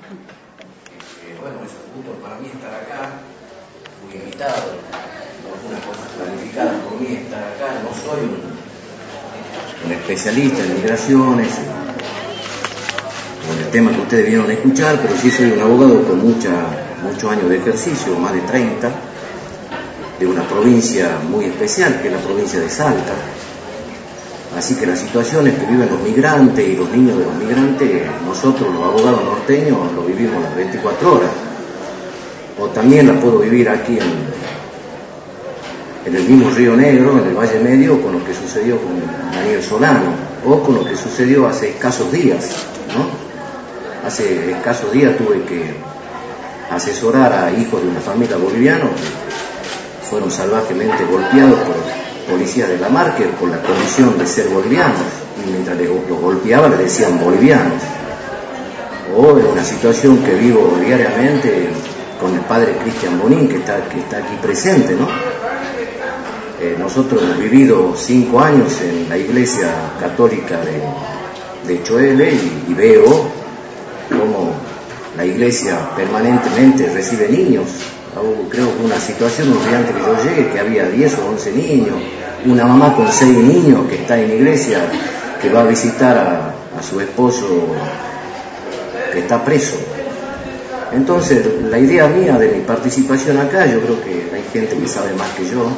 Bueno, es un gusto para mí estar acá, muy invitado, algunas cosas planificadas por mí estar acá. No soy un especialista en migraciones, en el tema que ustedes vieron a escuchar, pero sí soy un abogado con muchos años de ejercicio, más de 30, de una provincia muy especial, que es la provincia de Salta. Así que las situaciones que viven los migrantes y los niños de los migrantes, nosotros los abogados norteños lo vivimos las 24 horas. O también la puedo vivir aquí en el mismo Río Negro, en el Valle Medio, con lo que sucedió con Daniel Solano, o con lo que sucedió hace escasos días, ¿no? Hace escasos días tuve que asesorar a hijos de una familia boliviana que fueron salvajemente golpeados por policías de la Marque por la condición de ser bolivianos, y mientras los golpeaba le decían bolivianos. O en una situación que vivo diariamente con el padre Cristian Bonín, que está aquí presente, ¿no? Nosotros hemos vivido 5 años en la iglesia católica de Choele y veo cómo la iglesia permanentemente recibe niños. Creo que una situación un día antes que yo llegue, que había 10 o 11 niños, una mamá con 6 niños que está en iglesia, que va a visitar a su esposo que está preso. Entonces, la idea mía de mi participación acá, yo creo que hay gente que sabe más que yo,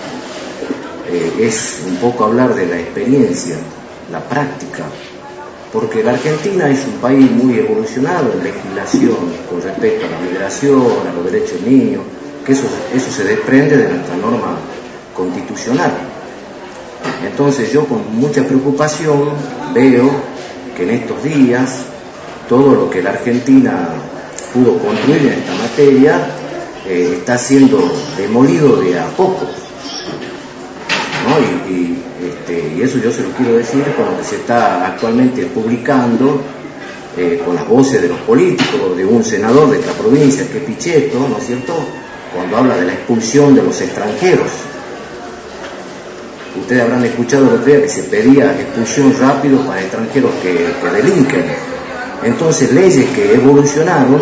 es un poco hablar de la experiencia, la práctica, porque la Argentina es un país muy evolucionado en legislación con respecto a la migración, a los derechos del niño, que eso se desprende de nuestra norma constitucional. Entonces yo con mucha preocupación veo que en estos días todo lo que la Argentina pudo construir en esta materia está siendo demolido de a poco, ¿no? Y eso yo se lo quiero decir con lo que se está actualmente publicando, con las voces de los políticos, de un senador de esta provincia, que es Pichetto, ¿no es cierto?, cuando habla de la expulsión de los extranjeros. Ustedes habrán escuchado el otro día que se pedía expulsión rápido para extranjeros que delinquen. Entonces, leyes que evolucionaron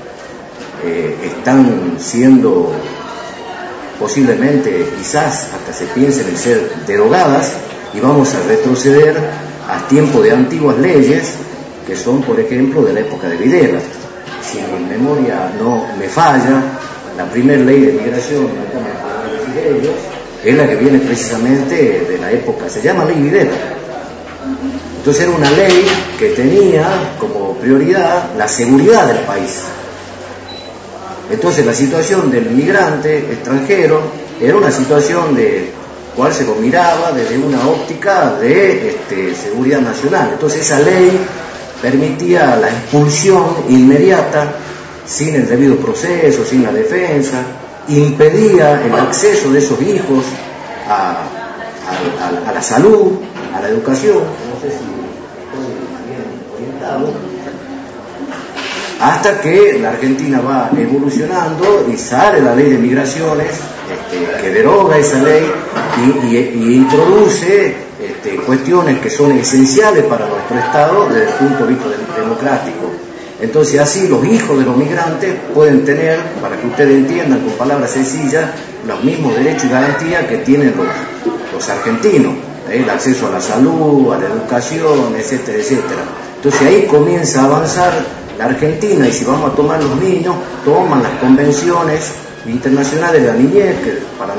están siendo posiblemente, quizás hasta se piensen en ser derogadas, y vamos a retroceder a tiempo de antiguas leyes que son, por ejemplo, de la época de Videla. Si mi memoria no me falla, la primera ley de migración, es la que viene precisamente de la época, se llama Ley Videla. Entonces era una ley que tenía como prioridad la seguridad del país. Entonces la situación del migrante extranjero era una situación de cual se lo miraba desde una óptica de seguridad nacional. Entonces esa ley permitía la expulsión inmediata, sin el debido proceso, sin la defensa, impedía el acceso de esos hijos a la salud, a la educación, no sé si estoy bien orientado, hasta que la Argentina va evolucionando y sale la ley de migraciones, que deroga esa ley y introduce cuestiones que son esenciales para nuestro Estado desde el punto de vista democrático. Entonces así los hijos de los migrantes pueden tener, para que ustedes entiendan con palabras sencillas, los mismos derechos y garantías que tienen los argentinos, el acceso a la salud, a la educación, etcétera, etcétera. Entonces ahí comienza a avanzar la Argentina, y si vamos a tomar los niños, toman las convenciones internacionales de la niñez, que para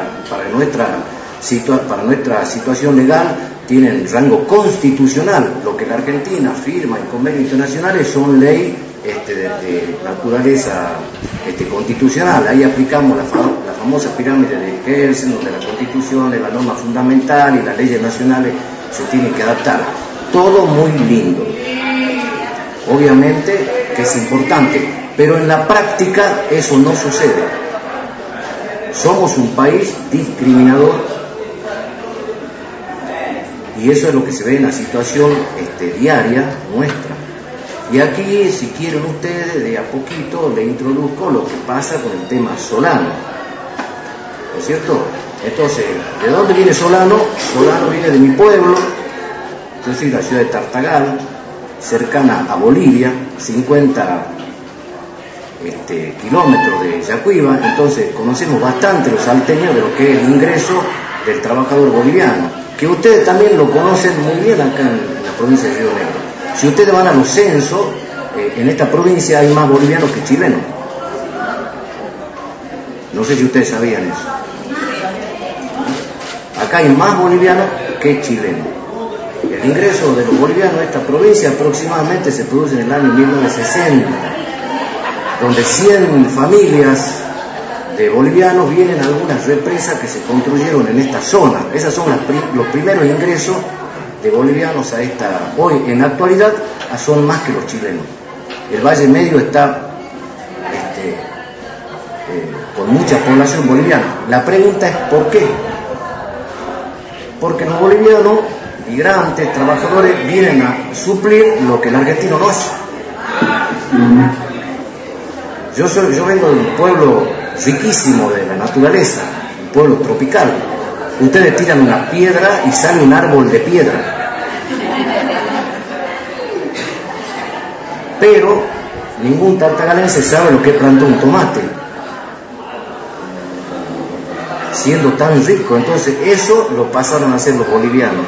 nuestra situación legal tienen rango constitucional. Lo que la Argentina firma en convenios internacionales son ley de naturaleza constitucional. Ahí aplicamos la famosa pirámide de Kelsen, donde la Constitución es la norma fundamental y las leyes nacionales se tienen que adaptar. Todo muy lindo. Obviamente que es importante, pero en la práctica eso no sucede. Somos un país discriminador, y eso es lo que se ve en la situación diaria nuestra. Y aquí, si quieren ustedes, de a poquito le introduzco lo que pasa con el tema Solano, ¿no es cierto? Entonces, ¿de dónde viene Solano? Solano viene de mi pueblo. Yo soy de la ciudad de Tartagal, cercana a Bolivia, 50 kilómetros de Yacuiba. Entonces conocemos bastante los salteños de lo que es el ingreso del trabajador boliviano, que ustedes también lo conocen muy bien acá en la provincia de Río Negro. Si ustedes van a los censos, en esta provincia hay más bolivianos que chilenos. No sé si ustedes sabían eso. Acá hay más bolivianos que chilenos. El ingreso de los bolivianos a esta provincia aproximadamente se produce en el año 1960, donde 100 familias de bolivianos vienen a algunas represas que se construyeron en esta zona. Esas son los primeros ingresos de bolivianos a esta. Hoy, en la actualidad, son más que los chilenos. El Valle Medio está con mucha población boliviana. La pregunta es ¿por qué? Porque los bolivianos, migrantes, trabajadores, vienen a suplir lo que el argentino no hace. Yo vengo de un pueblo riquísimo de la naturaleza, un pueblo tropical. Ustedes tiran una piedra y sale un árbol de piedra. Pero ningún tartagalense sabe lo que plantó un tomate, siendo tan rico. Entonces eso lo pasaron a hacer los bolivianos.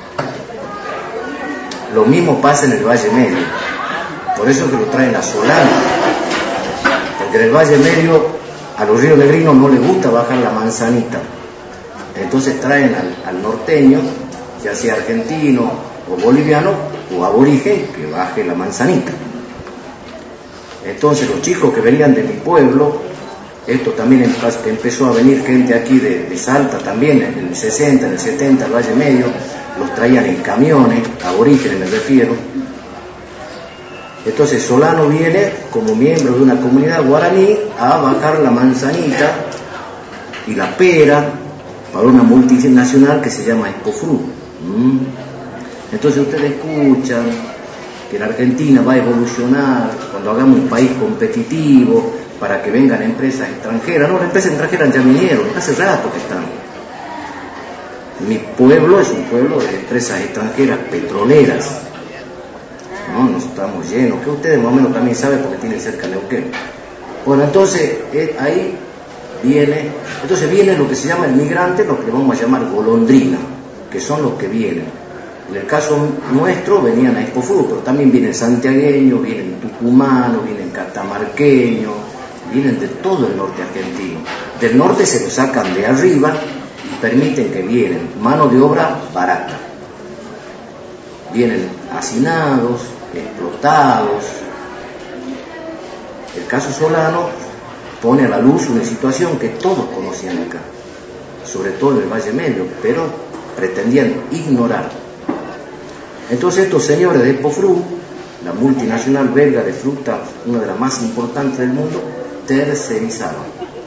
Lo mismo pasa en el Valle Medio. Por eso que lo traen a Solano. Porque en el Valle Medio a los rionegrinos no les gusta bajar la manzanita. Entonces traen al norteño, ya sea argentino o boliviano o aborigen, que baje la manzanita. Entonces los chicos que venían de mi pueblo, esto también empezó a venir gente aquí de Salta también, en el 60, en el 70, el Valle Medio, los traían en camiones, aborígenes me refiero. Entonces Solano viene como miembro de una comunidad guaraní a bajar la manzanita y la pera para una multinacional que se llama Expofru. Entonces ustedes escuchan que la Argentina va a evolucionar cuando hagamos un país competitivo para que vengan empresas extranjeras. No, las empresas extranjeras ya vinieron, hace rato que están. Mi pueblo es un pueblo de empresas extranjeras petroleras. No estamos llenos, que ustedes más o menos también saben porque tienen cerca Neuquén. Bueno, entonces ahí viene lo que se llama el migrante, lo que le vamos a llamar golondrina, que son los que vienen. En el caso nuestro venían a Expofru, pero también vienen santiagueños, vienen tucumanos, vienen catamarqueños, vienen de todo el norte argentino. Del norte se lo sacan de arriba y permiten que vienen mano de obra barata. Vienen hacinados, explotados. El caso Solano pone a la luz una situación que todos conocían acá, sobre todo en el Valle Medio, pero pretendían ignorar. Entonces estos señores de Expofru, la multinacional belga de fruta, una de las más importantes del mundo, tercerizaron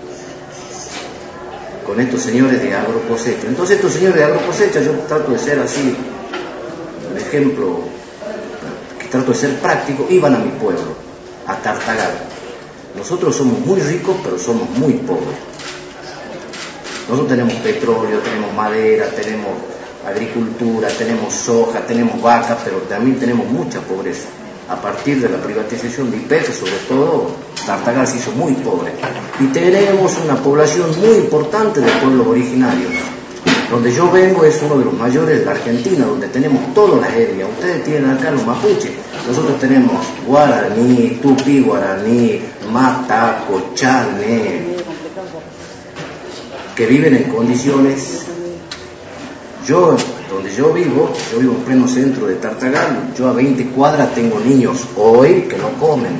con estos señores de agrocosecha. Entonces estos señores de agrocosecha, yo trato de ser así, un ejemplo, que trato de ser práctico, iban a mi pueblo, a Tartagal. Nosotros somos muy ricos, pero somos muy pobres. Nosotros tenemos petróleo, tenemos madera, tenemos agricultura, tenemos soja, tenemos vacas, pero también tenemos mucha pobreza. A partir de la privatización de YPF, sobre todo, Tartagal se hizo muy pobre. Y tenemos una población muy importante de pueblos originarios. Donde yo vengo es uno de los mayores de la Argentina, donde tenemos todas las etnias. Ustedes tienen acá los mapuches. Nosotros tenemos guaraní, tupí guaraní, mataco, chané, que viven en condiciones. Donde yo vivo en pleno centro de Tartagal. Yo a 20 cuadras tengo niños hoy que no comen.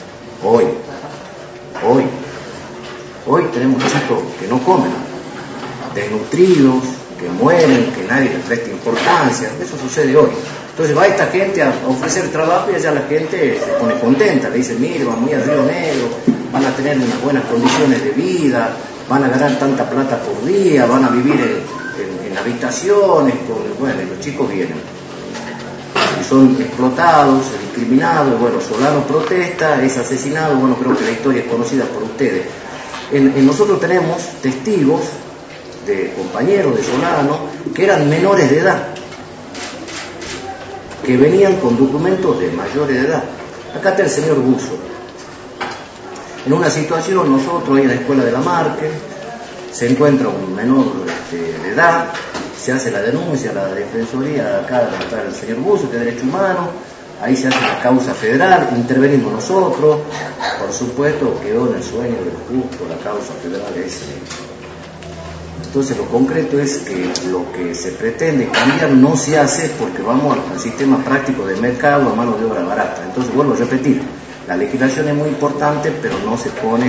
Hoy tenemos chicos que no comen, desnutridos, que mueren, que nadie les presta importancia. Eso sucede hoy. Entonces va esta gente a ofrecer trabajo y allá la gente se pone contenta. Le dice, mire, van muy a Río Negro, van a tener unas buenas condiciones de vida, van a ganar tanta plata por día, van a vivir en habitaciones, bueno, y los chicos vienen y son explotados, discriminados. Bueno, Solano protesta, es asesinado. Bueno, creo que la historia es conocida por ustedes. Nosotros tenemos testigos de compañeros de Solano que eran menores de edad que venían con documentos de mayores de edad. Acá está el señor Buzo. En una situación, nosotros ahí en la escuela de la Marque, se encuentra un menor de edad, se hace la denuncia a la defensoría, acá está el señor Buzo, que es Derecho Humano, ahí se hace la causa federal, intervenimos nosotros, por supuesto quedó en el sueño del justo la causa federal ese. Entonces lo concreto es que lo que se pretende cambiar no se hace porque vamos al sistema práctico del mercado a mano de obra barata. Entonces vuelvo a repetir, la legislación es muy importante, pero no se pone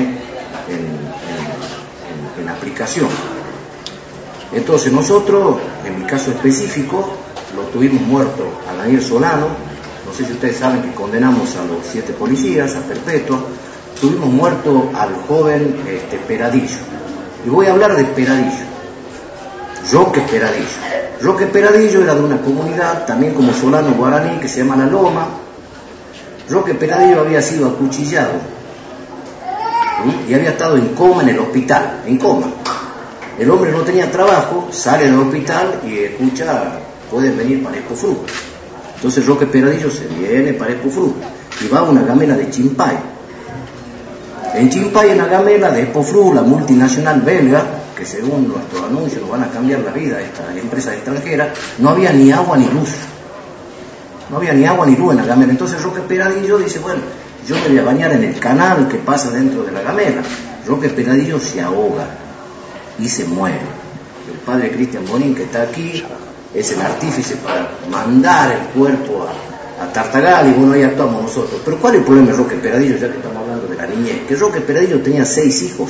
en aplicación. Entonces nosotros, en mi caso específico, lo tuvimos muerto a Daniel Solano. No sé si ustedes saben que condenamos a los 7 policías a perpetua. Tuvimos muerto al joven Peradillo. Y voy a hablar de Peradillo. Roque Peradillo. Roque Peradillo era de una comunidad, también como Solano guaraní, que se llama La Loma. Roque Peradillo había sido acuchillado, ¿sí? Y había estado en coma en el hospital, en coma. El hombre no tenía trabajo, sale del hospital y escucha, pueden venir para Espofru. Entonces Roque Peradillo se viene para Espofru y va a una gamela de Chimpay. En Chimpay, en la gamela de Espofru, la multinacional belga, que según nuestros anuncios nos van a cambiar la vida a estas empresas extranjeras, no había ni agua ni luz. No había ni agua ni luz en la gamela. Entonces Roque Peradillo dice, bueno, yo me voy a bañar en el canal que pasa dentro de la gamela. Roque Peradillo se ahoga y se muere. El padre Cristian Bonín, que está aquí, es el artífice para mandar el cuerpo a Tartagal, y bueno, ahí actuamos nosotros. Pero ¿cuál es el problema de Roque Peradillo, ya que estamos hablando de la niñez? Que Roque Peradillo tenía 6 hijos,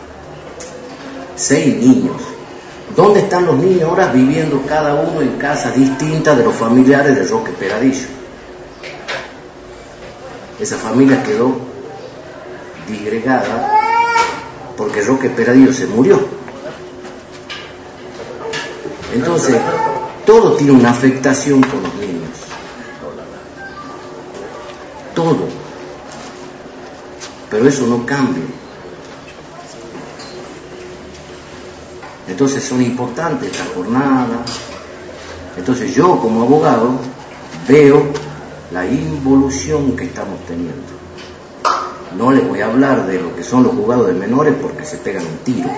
6 niños. ¿Dónde están los niños ahora viviendo cada uno en casas distintas de los familiares de Roque Peradillo? Esa familia quedó disgregada porque Roque Peradillo se murió. Entonces, todo tiene una afectación con los niños. Todo. Pero eso no cambia. Entonces son importantes estas jornadas. Entonces yo como abogado veo la involución que estamos teniendo. No les voy a hablar de lo que son los juzgados de menores porque se pegan un tiro.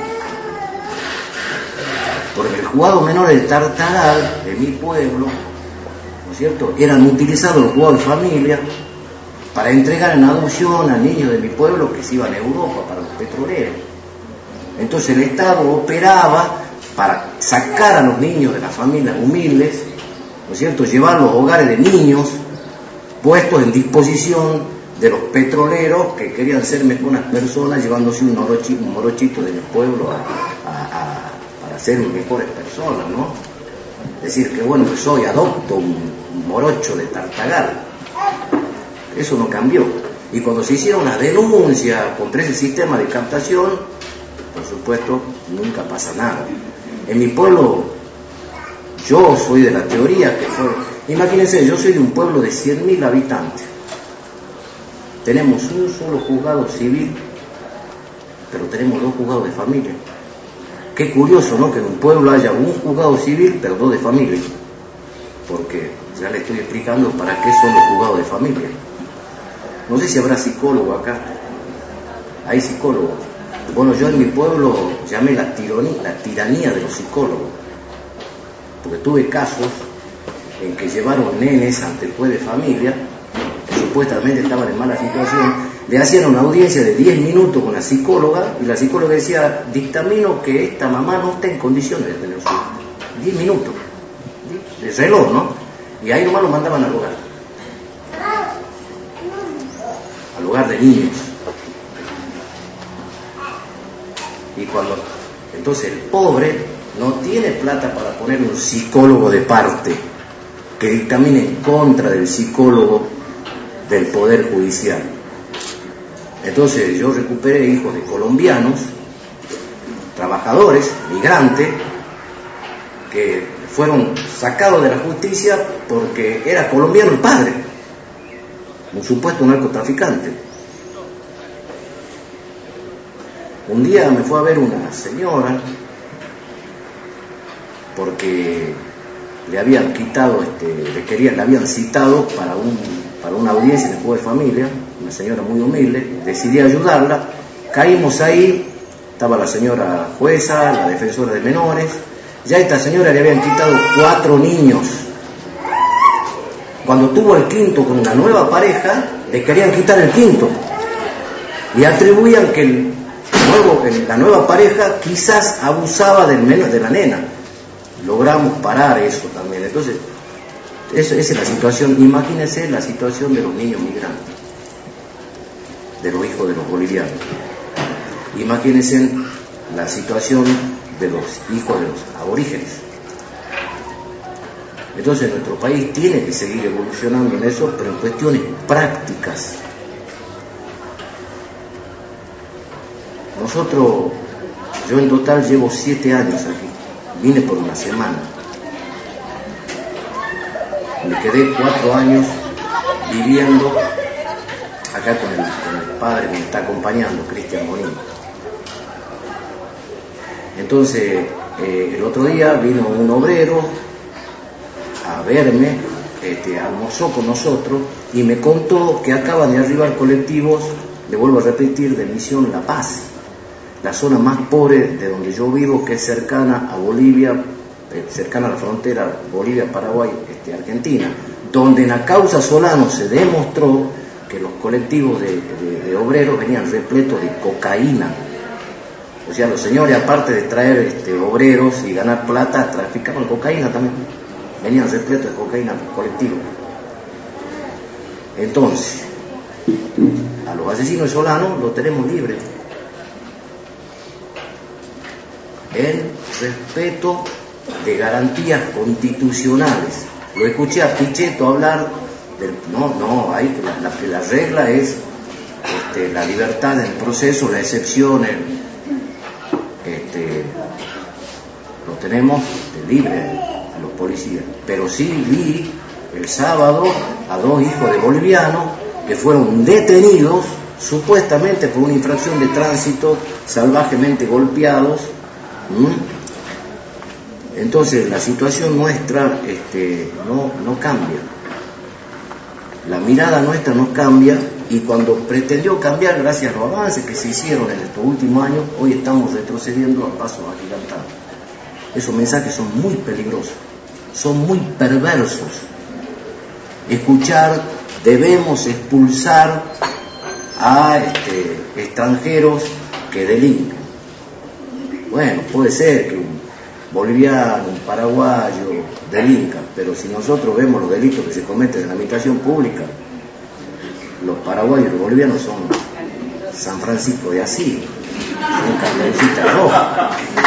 Porque el juzgado menores de Tartagal, de mi pueblo, ¿no es cierto?, eran utilizados los juzgados de familia para entregar en adopción a niños de mi pueblo que se iban a Europa para los petroleros. Entonces el Estado operaba para sacar a los niños de las familias humildes, ¿no es cierto?, llevar los hogares de niños puestos en disposición de los petroleros que querían ser mejores personas, llevándose un morochito de mi pueblo para ser mejores personas, ¿no? Es decir, que bueno que soy, adopto un morocho de Tartagal. Eso no cambió. Y cuando se hicieron una denuncia contra ese sistema de captación, por supuesto, nunca pasa nada. En mi pueblo, yo soy de la teoría que fue... Imagínense, yo soy de un pueblo de 100.000 habitantes. Tenemos un solo juzgado civil, pero tenemos 2 juzgados de familia. Qué curioso, ¿no?, que en un pueblo haya un juzgado civil, pero 2 de familia. Porque ya le estoy explicando para qué son los juzgados de familia. No sé si habrá psicólogo acá. Hay psicólogos. Bueno, yo en mi pueblo llamé la tiranía de los psicólogos. Porque tuve casos en que llevaron nenes ante el juez de familia, que supuestamente estaban en mala situación, le hacían una audiencia de 10 minutos con la psicóloga, y la psicóloga decía, dictamino que esta mamá no está en condiciones de tener su hijo. 10 minutos. De reloj, ¿no? Y ahí nomás lo mandaban al hogar. Al hogar de niños. Y cuando... Entonces el pobre no tiene plata para poner un psicólogo de parte que dictamine en contra del psicólogo del Poder Judicial. Entonces yo recuperé hijos de colombianos, trabajadores, migrantes, que fueron sacados de la justicia porque era colombiano el padre, un supuesto narcotraficante. Un día me fue a ver una señora porque le habían quitado, le habían citado para una audiencia en el juego de familia, una señora muy humilde, decidí ayudarla, caímos ahí, estaba la señora jueza, la defensora de menores, ya a esta señora le habían quitado 4 niños. Cuando tuvo el quinto con una nueva pareja, le querían quitar el quinto y atribuían que la nueva pareja quizás abusaba de la nena. Logramos parar eso también. Entonces, esa es la situación. Imagínense la situación de los niños migrantes, de los hijos de los bolivianos. Imagínense la situación de los hijos de los aborígenes. Entonces nuestro país tiene que seguir evolucionando en eso, pero en cuestiones prácticas. Yo en total llevo 7 años aquí, vine por una semana. Me quedé 4 años viviendo acá con el padre que me está acompañando, Cristian Bonín. Entonces, el otro día vino un obrero a verme, almorzó con nosotros y me contó que acaban de arribar colectivos, le vuelvo a repetir, de Misión La Paz, la zona más pobre de donde yo vivo, que es cercana a Bolivia, cercana a la frontera Bolivia, Paraguay, Argentina, donde en la causa Solano se demostró que los colectivos de obreros venían repletos de cocaína. O sea, los señores, aparte de traer obreros y ganar plata, traficaban cocaína también. Venían repletos de cocaína colectivos. Entonces, a los asesinos de Solano los tenemos libres. En respeto de garantías constitucionales. Lo escuché a Pichetto hablar la regla es la libertad en el proceso, la excepción lo tenemos libre a los policías. Pero sí vi el sábado a 2 hijos de bolivianos que fueron detenidos supuestamente por una infracción de tránsito, salvajemente golpeados. Entonces la situación nuestra no cambia, la mirada nuestra no cambia, y cuando pretendió cambiar gracias a los avances que se hicieron en estos últimos años, hoy estamos retrocediendo a pasos agigantados. Esos mensajes son muy peligrosos, son muy perversos. Escuchar, debemos expulsar a extranjeros que delinquen. Bueno, puede ser que un boliviano, un paraguayo delinca, pero si nosotros vemos los delitos que se cometen en la administración pública, los paraguayos y los bolivianos son San Francisco de Asís, son Carmencita Roja.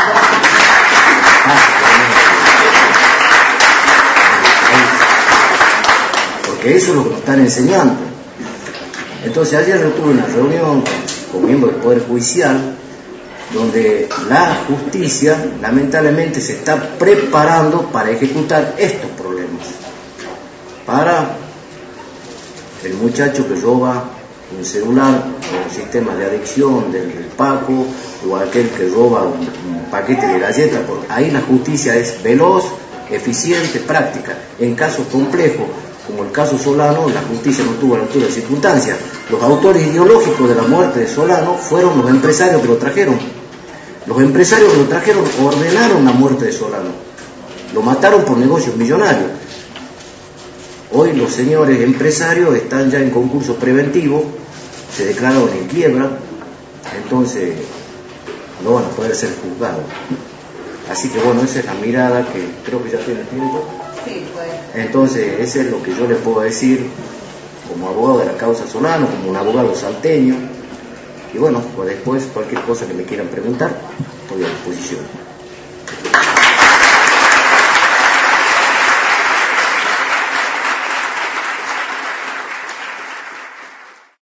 Porque eso es lo que nos están enseñando. Entonces ayer yo tuve una reunión con miembros del Poder Judicial, donde la justicia lamentablemente se está preparando para ejecutar estos problemas, para el muchacho que roba un celular o un sistema de adicción del Paco, o aquel que roba un paquete de galletas. Ahí la justicia es veloz, eficiente, práctica. En casos complejos como el caso Solano, la justicia no tuvo la altura de circunstancias. Los autores ideológicos de la muerte de Solano fueron los empresarios que lo trajeron. Los empresarios que lo trajeron ordenaron la muerte de Solano. Lo mataron por negocios millonarios. Hoy los señores empresarios están ya en concurso preventivo, se declararon en quiebra, entonces no van a poder ser juzgados. Así que bueno, esa es la mirada que creo que ya tiene tiempo. Sí, pues. Entonces, ese es lo que yo le puedo decir como abogado de la causa Solano, como un abogado salteño. Y bueno, pues después cualquier cosa que me quieran preguntar, estoy a disposición.